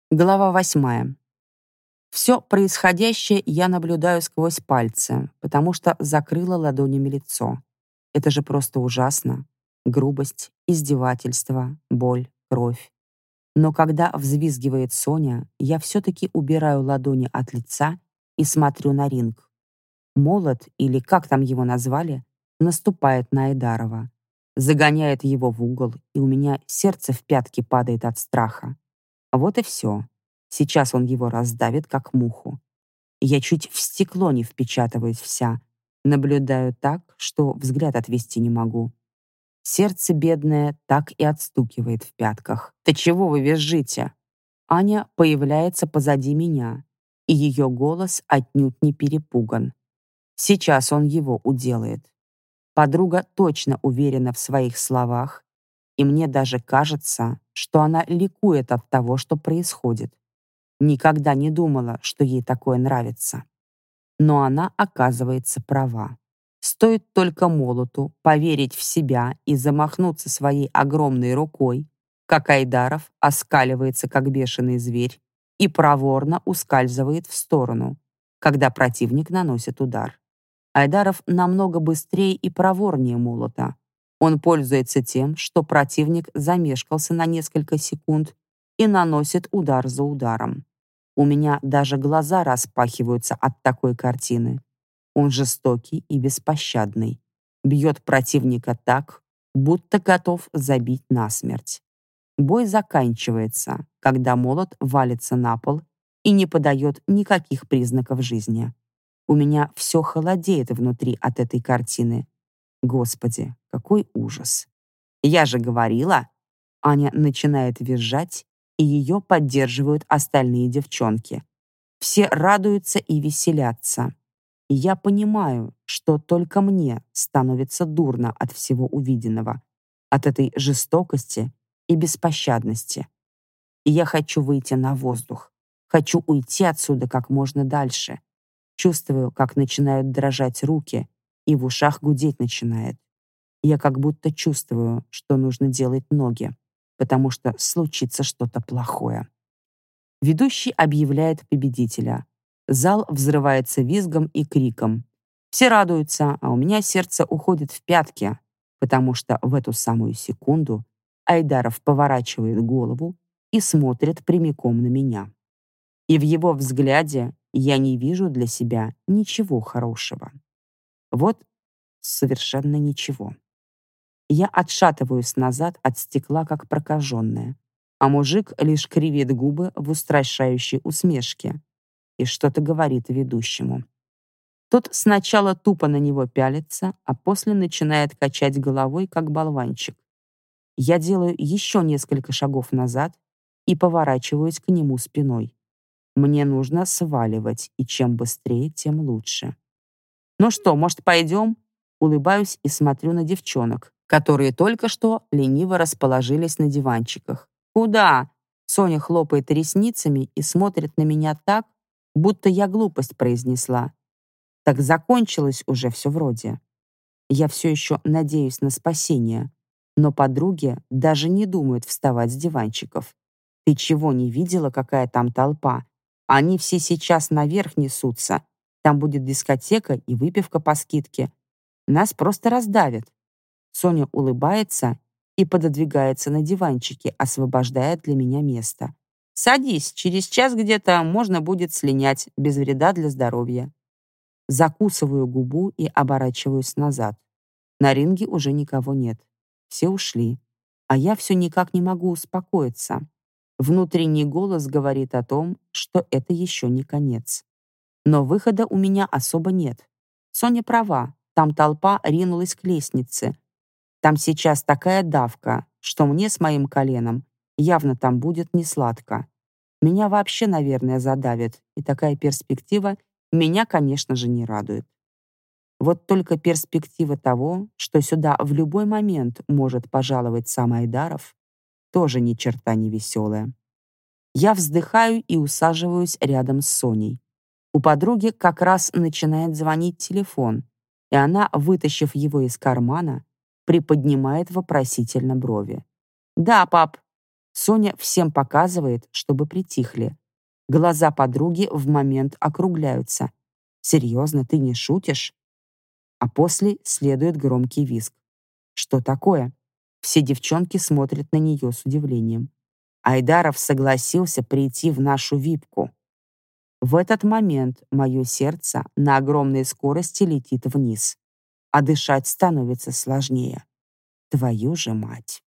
Глава 8. Все происходящее я наблюдаю сквозь пальцы, потому что закрыла ладонями лицо. Это же просто ужасно. Грубость, издевательство, боль, кровь. Но когда взвизгивает Соня, я все-таки убираю ладони от лица и смотрю на ринг. Молот, или как там его назвали, наступает на Айдарова. Загоняет его в угол, и у меня сердце в пятки падает от страха. Вот и все. Сейчас он его раздавит, как муху. Я чуть в стекло не впечатываюсь вся. Наблюдаю так, что взгляд отвести не могу. Сердце бедное так и отстукивает в пятках. «Да чего вы визжите?» Аня появляется позади меня, и ее голос отнюдь не перепуган. Сейчас он его уделает. Подруга точно уверена в своих словах, и мне даже кажется, что она ликует от того, что происходит. Никогда не думала, что ей такое нравится. Но она оказывается права. Стоит только молоту поверить в себя и замахнуться своей огромной рукой, как Айдаров оскаливается, как бешеный зверь, и проворно ускальзывает в сторону, когда противник наносит удар. Айдаров намного быстрее и проворнее молота. Он пользуется тем, что противник замешкался на несколько секунд и наносит удар за ударом. У меня даже глаза распахиваются от такой картины. Он жестокий и беспощадный. Бьет противника так, будто готов забить насмерть. Бой заканчивается, когда молот валится на пол и не подает никаких признаков жизни. У меня все холодеет внутри от этой картины. Господи, какой ужас. Я же говорила. Аня начинает визжать, и ее поддерживают остальные девчонки. Все радуются и веселятся. И я понимаю, что только мне становится дурно от всего увиденного, от этой жестокости и беспощадности. И я хочу выйти на воздух. Хочу уйти отсюда как можно дальше. Чувствую, как начинают дрожать руки, и в ушах гудеть начинает. Я как будто чувствую, что нужно делать ноги, потому что случится что-то плохое. Ведущий объявляет победителя. Зал взрывается визгом и криком. Все радуются, а у меня сердце уходит в пятки, потому что в эту самую секунду Айдаров поворачивает голову и смотрит прямиком на меня. И в его взгляде я не вижу для себя ничего хорошего. Вот совершенно ничего. Я отшатываюсь назад от стекла, как прокаженная, а мужик лишь кривит губы в устрашающей усмешке и что-то говорит ведущему. Тот сначала тупо на него пялится, а после начинает качать головой, как болванчик. Я делаю еще несколько шагов назад и поворачиваюсь к нему спиной. Мне нужно сваливать, и чем быстрее, тем лучше. «Ну что, может, пойдем?» Улыбаюсь и смотрю на девчонок, которые только что лениво расположились на диванчиках. «Куда?» Соня хлопает ресницами и смотрит на меня так, будто я глупость произнесла. Так закончилось уже все вроде. Я все еще надеюсь на спасение, но подруги даже не думают вставать с диванчиков. Ты чего, не видела, какая там толпа? Они все сейчас наверх несутся. Там будет дискотека и выпивка по скидке. Нас просто раздавят. Соня улыбается и пододвигается на диванчике, освобождая для меня место. «Садись, через час где-то можно будет слинять, без вреда для здоровья». Закусываю губу и оборачиваюсь назад. На ринге уже никого нет. Все ушли. А я все никак не могу успокоиться. Внутренний голос говорит о том, что это еще не конец. Но выхода у меня особо нет. Соня права, там толпа ринулась к лестнице. Там сейчас такая давка, что мне с моим коленом явно там будет несладко. Меня вообще, наверное, задавит, и такая перспектива меня, конечно же, не радует. Вот только перспектива того, что сюда в любой момент может пожаловать сам Айдаров, тоже ни черта не веселая. Я вздыхаю и усаживаюсь рядом с Соней. У подруги как раз начинает звонить телефон, и она, вытащив его из кармана, приподнимает вопросительно брови. «Да, пап». Соня всем показывает, чтобы притихли. Глаза подруги в момент округляются. «Серьезно, ты не шутишь?» А после следует громкий визг. «Что такое?» Все девчонки смотрят на нее с удивлением. Айдаров согласился прийти в нашу випку. В этот момент мое сердце на огромной скорости летит вниз, а дышать становится сложнее. Твою же мать!